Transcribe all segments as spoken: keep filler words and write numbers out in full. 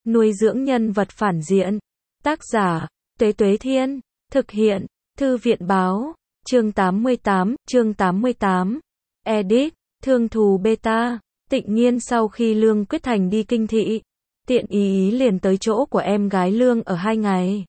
Nuôi dưỡng nhân vật phản diện. Tác giả, Tuế Tuế Thiên. Thực hiện, Thư viện Báo. Chương tám mươi tám, chương tám mươi tám. Edit, Thương Thù Beta. Tịnh Nghiên sau khi Lương Quyết Thành đi kinh thị, Tiện Ý Ý liền tới chỗ của em gái Lương ở hai ngày.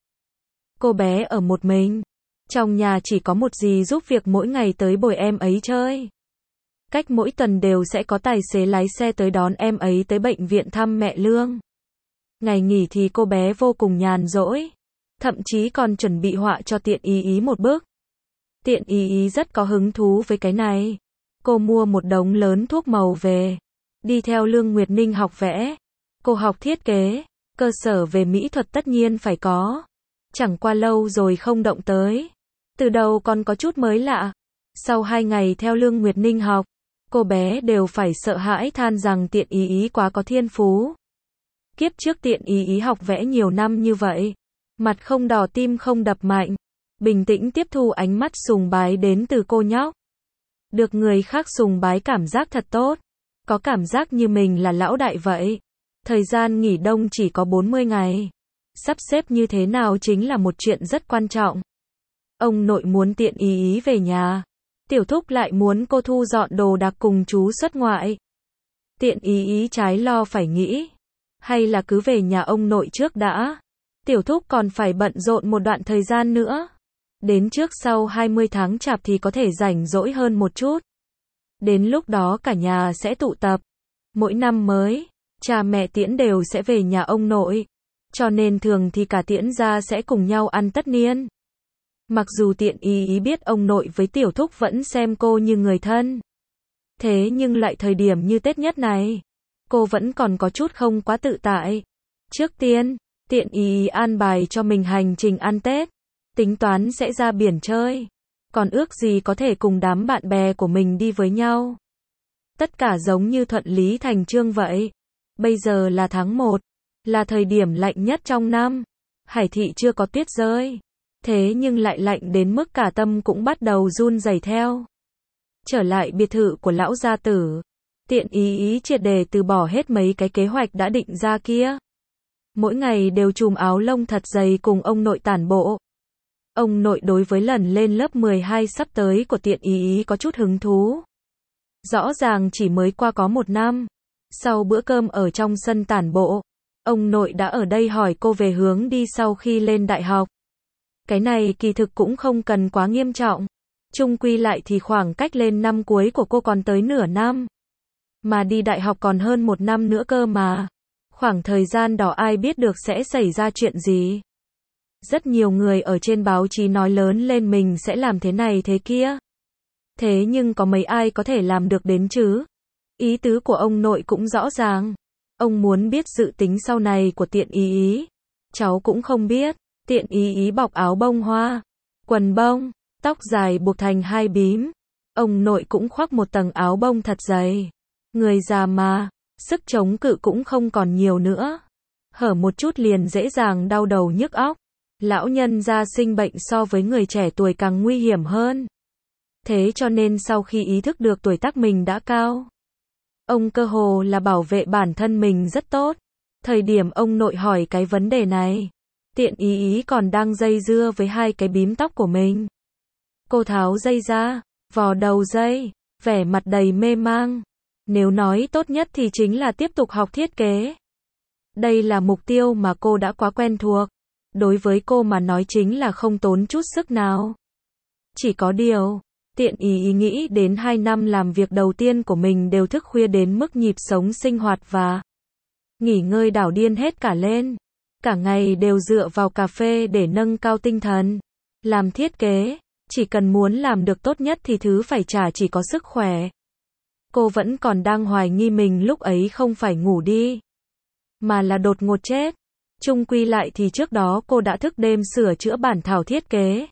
Cô bé ở một mình. Trong nhà chỉ có một dì giúp việc mỗi ngày tới bồi em ấy chơi. Cách mỗi tuần đều sẽ có tài xế lái xe tới đón em ấy tới bệnh viện thăm mẹ Lương. Ngày nghỉ thì cô bé vô cùng nhàn rỗi. Thậm chí còn chuẩn bị họa cho Tiện Ý Ý một bức. Tiện Ý Ý rất có hứng thú với cái này. Cô mua một đống lớn thuốc màu về. Đi theo Lương Nguyệt Ninh học vẽ. Cô học thiết kế. Cơ sở về mỹ thuật tất nhiên phải có. Chẳng qua lâu rồi không động tới. Từ đầu còn có chút mới lạ. Sau hai ngày theo Lương Nguyệt Ninh học, cô bé đều phải sợ hãi than rằng Tiện Ý Ý quá có thiên phú. Kiếp trước Tiện Ý Ý học vẽ nhiều năm như vậy. Mặt không đỏ tim không đập mạnh. Bình tĩnh tiếp thu ánh mắt sùng bái đến từ cô nhóc. Được người khác sùng bái cảm giác thật tốt. Có cảm giác như mình là lão đại vậy. Thời gian nghỉ đông chỉ có bốn mươi ngày. Sắp xếp như thế nào chính là một chuyện rất quan trọng. Ông nội muốn Tiện Ý Ý về nhà. Tiểu thúc lại muốn cô thu dọn đồ đạc cùng chú xuất ngoại. Tiện Ý Ý trái lo phải nghĩ. Hay là cứ về nhà ông nội trước đã. Tiểu thúc còn phải bận rộn một đoạn thời gian nữa. Đến trước sau hai mươi tháng chạp thì có thể rảnh rỗi hơn một chút. Đến lúc đó cả nhà sẽ tụ tập. Mỗi năm mới, cha mẹ Tiễn đều sẽ về nhà ông nội. Cho nên thường thì cả Tiễn gia sẽ cùng nhau ăn tất niên. Mặc dù Tiện Ý Ý biết ông nội với tiểu thúc vẫn xem cô như người thân. Thế nhưng lại thời điểm như Tết nhất này, cô vẫn còn có chút không quá tự tại. Trước tiên, Tiện Ý Ý an bài cho mình hành trình ăn Tết. Tính toán sẽ ra biển chơi. Còn ước gì có thể cùng đám bạn bè của mình đi với nhau. Tất cả giống như thuận lý thành chương vậy. Bây giờ là tháng một. Là thời điểm lạnh nhất trong năm. Hải thị chưa có tuyết rơi. Thế nhưng lại lạnh đến mức cả tâm cũng bắt đầu run rẩy theo. Trở lại biệt thự của lão gia tử. Tiện Ý Ý triệt để từ bỏ hết mấy cái kế hoạch đã định ra kia. Mỗi ngày đều trùm áo lông thật dày cùng ông nội tản bộ. Ông nội đối với lần lên lớp mười hai sắp tới của Tiện Ý Ý có chút hứng thú. Rõ ràng chỉ mới qua có một năm. Sau bữa cơm ở trong sân tản bộ, ông nội đã ở đây hỏi cô về hướng đi sau khi lên đại học. Cái này kỳ thực cũng không cần quá nghiêm trọng. Chung quy lại thì khoảng cách lên năm cuối của cô còn tới nửa năm. Mà đi đại học còn hơn một năm nữa cơ mà. Khoảng thời gian đó ai biết được sẽ xảy ra chuyện gì. Rất nhiều người ở trên báo chí nói lớn lên mình sẽ làm thế này thế kia. Thế nhưng có mấy ai có thể làm được đến chứ? Ý tứ của ông nội cũng rõ ràng. Ông muốn biết dự tính sau này của Tiện Ý Ý. Cháu cũng không biết. Tiện Ý Ý bọc áo bông hoa, quần bông, tóc dài buộc thành hai bím. Ông nội cũng khoác một tầng áo bông thật dày. Người già mà, sức chống cự cũng không còn nhiều nữa. Hở một chút liền dễ dàng đau đầu nhức óc. Lão nhân gia sinh bệnh so với người trẻ tuổi càng nguy hiểm hơn. Thế cho nên sau khi ý thức được tuổi tác mình đã cao, ông cơ hồ là bảo vệ bản thân mình rất tốt. Thời điểm ông nội hỏi cái vấn đề này, Tiện Ý Ý còn đang dây dưa với hai cái bím tóc của mình. Cô tháo dây ra, vò đầu dây, vẻ mặt đầy mê mang. Nếu nói tốt nhất thì chính là tiếp tục học thiết kế. Đây là mục tiêu mà cô đã quá quen thuộc. Đối với cô mà nói chính là không tốn chút sức nào. Chỉ có điều, Tiện Ý Ý nghĩ đến hai năm làm việc đầu tiên của mình đều thức khuya đến mức nhịp sống sinh hoạt và nghỉ ngơi đảo điên hết cả lên. Cả ngày đều dựa vào cà phê để nâng cao tinh thần. Làm thiết kế, chỉ cần muốn làm được tốt nhất thì thứ phải trả chỉ có sức khỏe. Cô vẫn còn đang hoài nghi mình lúc ấy không phải ngủ đi, mà là đột ngột chết. Chung quy lại thì trước đó cô đã thức đêm sửa chữa bản thảo thiết kế.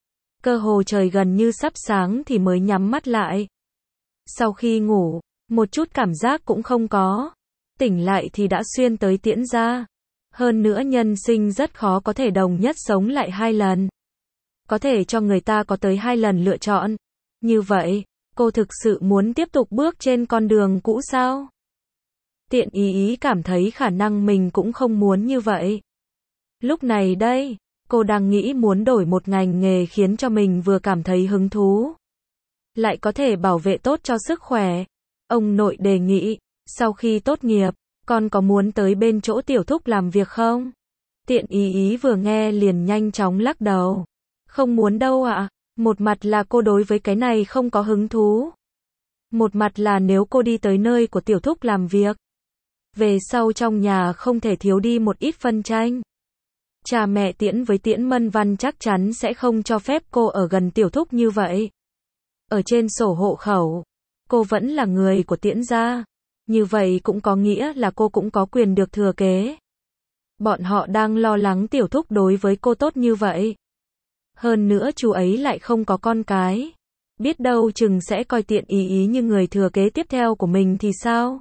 Cơ hồ trời gần như sắp sáng thì mới nhắm mắt lại. Sau khi ngủ, một chút cảm giác cũng không có. Tỉnh lại thì đã xuyên tới Tiễn gia. Hơn nữa nhân sinh rất khó có thể đồng nhất sống lại hai lần. Có thể cho người ta có tới hai lần lựa chọn. Như vậy, cô thực sự muốn tiếp tục bước trên con đường cũ sao? Tiện ý ý cảm thấy khả năng mình cũng không muốn như vậy. Lúc này đây, cô đang nghĩ muốn đổi một ngành nghề khiến cho mình vừa cảm thấy hứng thú, lại có thể bảo vệ tốt cho sức khỏe. Ông nội đề nghị, sau khi tốt nghiệp, con có muốn tới bên chỗ tiểu thúc làm việc không? Tiện ý ý vừa nghe liền nhanh chóng lắc đầu. Không muốn đâu ạ. Một mặt là cô đối với cái này không có hứng thú. Một mặt là nếu cô đi tới nơi của tiểu thúc làm việc, về sau trong nhà không thể thiếu đi một ít phân tranh. Cha mẹ Tiễn với Tiễn Mân Văn chắc chắn sẽ không cho phép cô ở gần tiểu thúc như vậy. Ở trên sổ hộ khẩu, cô vẫn là người của Tiễn gia. Như vậy cũng có nghĩa là cô cũng có quyền được thừa kế. Bọn họ đang lo lắng tiểu thúc đối với cô tốt như vậy. Hơn nữa chú ấy lại không có con cái. Biết đâu chừng sẽ coi Tiện ý ý như người thừa kế tiếp theo của mình thì sao?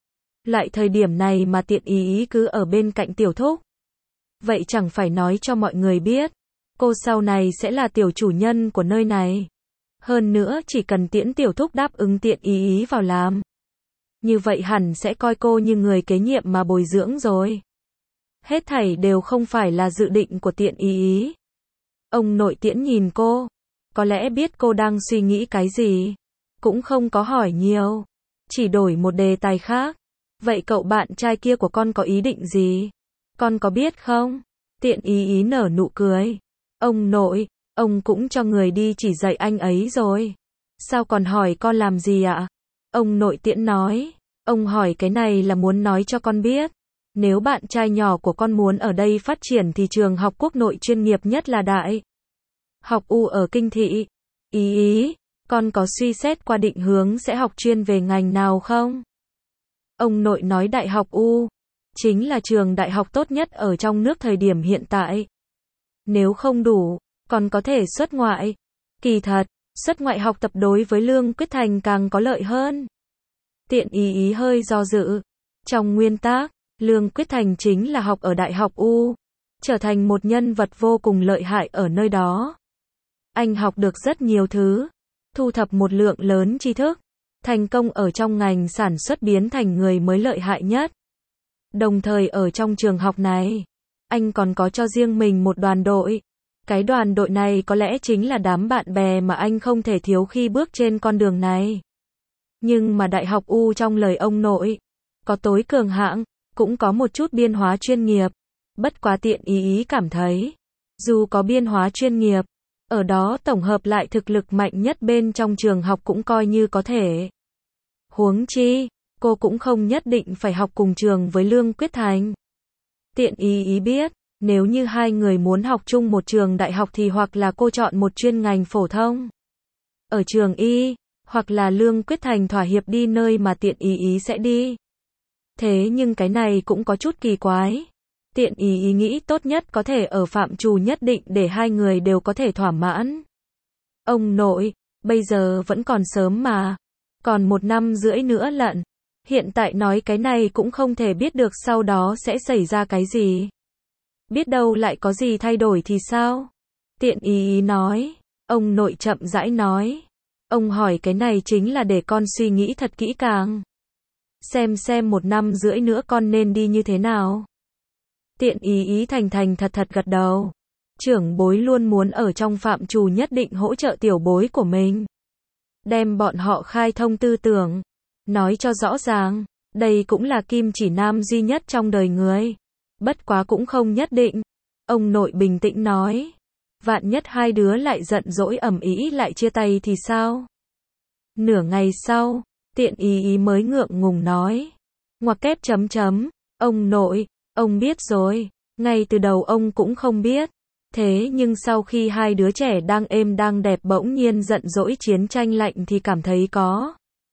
Lại thời điểm này mà Tiện ý ý cứ ở bên cạnh tiểu thúc. Vậy chẳng phải nói cho mọi người biết, cô sau này sẽ là tiểu chủ nhân của nơi này. Hơn nữa chỉ cần Tiễn tiểu thúc đáp ứng Tiện ý ý vào làm, như vậy hẳn sẽ coi cô như người kế nhiệm mà bồi dưỡng rồi. Hết thảy đều không phải là dự định của Tiện ý ý. Ông nội Tiễn nhìn cô, có lẽ biết cô đang suy nghĩ cái gì, cũng không có hỏi nhiều, chỉ đổi một đề tài khác. Vậy cậu bạn trai kia của con có ý định gì? Con có biết không? Tiện ý ý nở nụ cười. Ông nội, ông cũng cho người đi chỉ dạy anh ấy rồi. Sao còn hỏi con làm gì ạ? Ông nội Tiễn nói. Ông hỏi cái này là muốn nói cho con biết. Nếu bạn trai nhỏ của con muốn ở đây phát triển thì trường học quốc nội chuyên nghiệp nhất là Đại học U ở Kinh Thị. Ý ý, con có suy xét qua định hướng sẽ học chuyên về ngành nào không? Ông nội nói Đại học U chính là trường đại học tốt nhất ở trong nước thời điểm hiện tại. Nếu không đủ, còn có thể xuất ngoại. Kỳ thật, xuất ngoại học tập đối với Lương Quyết Thành càng có lợi hơn. Tiện ý ý hơi do dự. Trong nguyên tắc, Lương Quyết Thành chính là học ở Đại học U, trở thành một nhân vật vô cùng lợi hại ở nơi đó. Anh học được rất nhiều thứ, thu thập một lượng lớn tri thức, thành công ở trong ngành sản xuất biến thành người mới lợi hại nhất. Đồng thời ở trong trường học này, anh còn có cho riêng mình một đoàn đội. Cái đoàn đội này có lẽ chính là đám bạn bè mà anh không thể thiếu khi bước trên con đường này. Nhưng mà Đại học U trong lời ông nội, có tối cường hạng, cũng có một chút biên hóa chuyên nghiệp. Bất quá Tiện ý ý cảm thấy, dù có biên hóa chuyên nghiệp, ở đó tổng hợp lại thực lực mạnh nhất bên trong trường học cũng coi như có thể. Huống chi, cô cũng không nhất định phải học cùng trường với Lương Quyết Thành. Tiện ý ý biết, nếu như hai người muốn học chung một trường đại học thì hoặc là cô chọn một chuyên ngành phổ thông ở trường Y, hoặc là Lương Quyết Thành thỏa hiệp đi nơi mà Tiện ý ý sẽ đi. Thế nhưng cái này cũng có chút kỳ quái. Tiện ý ý nghĩ tốt nhất có thể ở phạm trù nhất định để hai người đều có thể thỏa mãn. Ông nội, bây giờ vẫn còn sớm mà. Còn một năm rưỡi nữa lận. Hiện tại nói cái này cũng không thể biết được sau đó sẽ xảy ra cái gì. Biết đâu lại có gì thay đổi thì sao? Tiện ý ý nói. Ông nội chậm rãi nói. Ông hỏi cái này chính là để con suy nghĩ thật kỹ càng. Xem xem một năm rưỡi nữa con nên đi như thế nào. Tiện ý ý thành thành thật thật gật đầu. Trưởng bối luôn muốn ở trong phạm trù nhất định hỗ trợ tiểu bối của mình. Đem bọn họ khai thông tư tưởng. Nói cho rõ ràng, đây cũng là kim chỉ nam duy nhất trong đời người. Bất quá cũng không nhất định. Ông nội bình tĩnh nói. Vạn nhất hai đứa lại giận dỗi ầm ĩ lại chia tay thì sao? Nửa ngày sau, Tiện ý ý mới ngượng ngùng nói. Ngoặc kép chấm chấm. Ông nội, ông biết rồi. Ngay từ đầu ông cũng không biết. Thế nhưng sau khi hai đứa trẻ đang êm đang đẹp bỗng nhiên giận dỗi chiến tranh lạnh thì cảm thấy có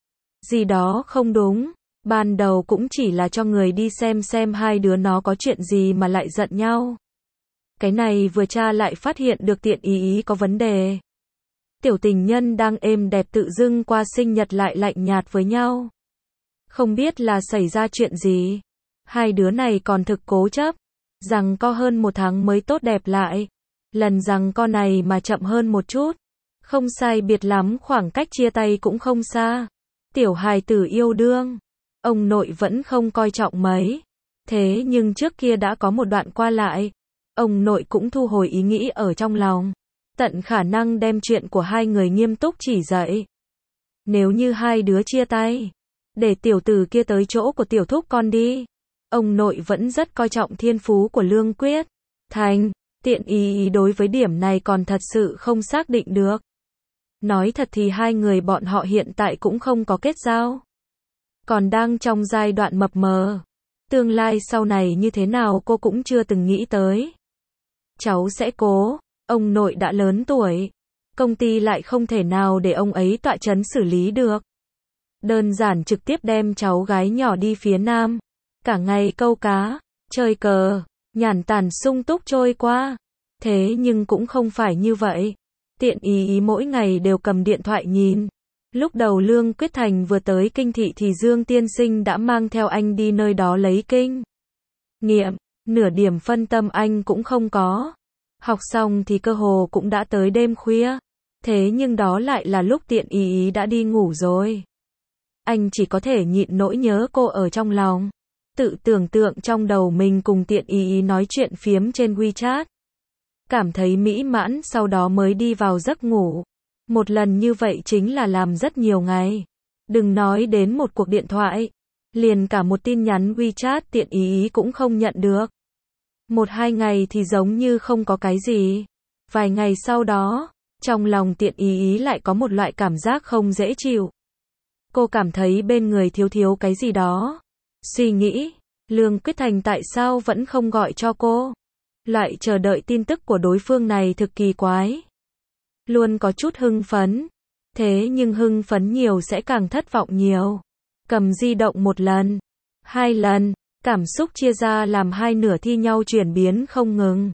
gì đó không đúng. Ban đầu cũng chỉ là cho người đi xem xem hai đứa nó có chuyện gì mà lại giận nhau. Cái này vừa tra lại phát hiện được Tiện ý ý có vấn đề. Tiểu tình nhân đang êm đẹp tự dưng qua sinh nhật lại lạnh nhạt với nhau. Không biết là xảy ra chuyện gì. Hai đứa này còn thực cố chấp. Rằng co hơn một tháng mới tốt đẹp lại. Lần rằng co này mà chậm hơn một chút. Không sai biệt lắm khoảng cách chia tay cũng không xa. Tiểu hài tử yêu đương. ông nội vẫn không coi trọng mấy. Thế nhưng trước kia đã có một đoạn qua lại, ông nội cũng thu hồi ý nghĩ ở trong lòng, tận khả năng đem chuyện của hai người nghiêm túc chỉ dạy. Nếu như hai đứa chia tay, để tiểu tử kia tới chỗ của tiểu thúc con đi. Ông nội vẫn rất coi trọng thiên phú của Lương Quyết Thành, Tiện Ý đối với điểm này còn thật sự không xác định được. Nói thật thì hai người bọn họ hiện tại cũng không có kết giao, còn đang trong giai đoạn mập mờ. Tương lai sau này như thế nào cô cũng chưa từng nghĩ tới. Cháu sẽ cố, ông nội đã lớn tuổi, công ty lại không thể nào để ông ấy tọa chấn xử lý được. Đơn giản trực tiếp đem cháu gái nhỏ đi phía Nam, cả ngày câu cá, chơi cờ, nhàn tản sung túc trôi qua. Thế nhưng cũng không phải như vậy. Tiện Ý Ý mỗi ngày đều cầm điện thoại nhìn. Lúc đầu Lương Quyết Thành vừa tới kinh thị thì Dương tiên sinh đã mang theo anh đi nơi đó lấy kinh nghiệm, nửa điểm phân tâm anh cũng không có. Học xong thì cơ hồ cũng đã tới đêm khuya. Thế nhưng đó lại là lúc Tiện Ý Ý đã đi ngủ rồi. Anh chỉ có thể nhịn nỗi nhớ cô ở trong lòng, tự tưởng tượng trong đầu mình cùng Tiện Ý Ý nói chuyện phiếm trên WeChat. Cảm thấy mỹ mãn, sau đó mới đi vào giấc ngủ. Một lần như vậy chính là làm rất nhiều ngày. Đừng nói đến một cuộc điện thoại, liền cả một tin nhắn WeChat Tiện Ý Ý cũng không nhận được. Một hai ngày thì giống như không có cái gì. Vài ngày sau đó, trong lòng Tiện Ý Ý lại có một loại cảm giác không dễ chịu. Cô cảm thấy bên người thiếu thiếu cái gì đó. Suy nghĩ, Lương Quyết Thành tại sao vẫn không gọi cho cô? Loại chờ đợi tin tức của đối phương này thực kỳ quái. Luôn có chút hưng phấn. Thế nhưng hưng phấn nhiều sẽ càng thất vọng nhiều. Cầm di động một lần, hai lần, cảm xúc chia ra làm hai nửa thi nhau chuyển biến không ngừng.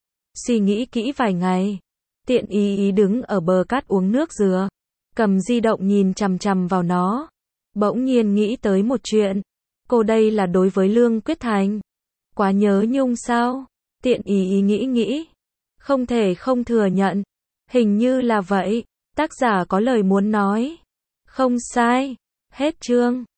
Suy nghĩ kỹ vài ngày, Tiện Ý Ý đứng ở bờ cát uống nước dừa, cầm di động nhìn chằm chằm vào nó. Bỗng nhiên nghĩ tới một chuyện. Cô đây là đối với Lương Quyết Thành quá nhớ nhung sao? Tiện Ý Ý nghĩ nghĩ, không thể không thừa nhận, hình như là vậy. Tác giả có lời muốn nói. Không sai. Hết chương.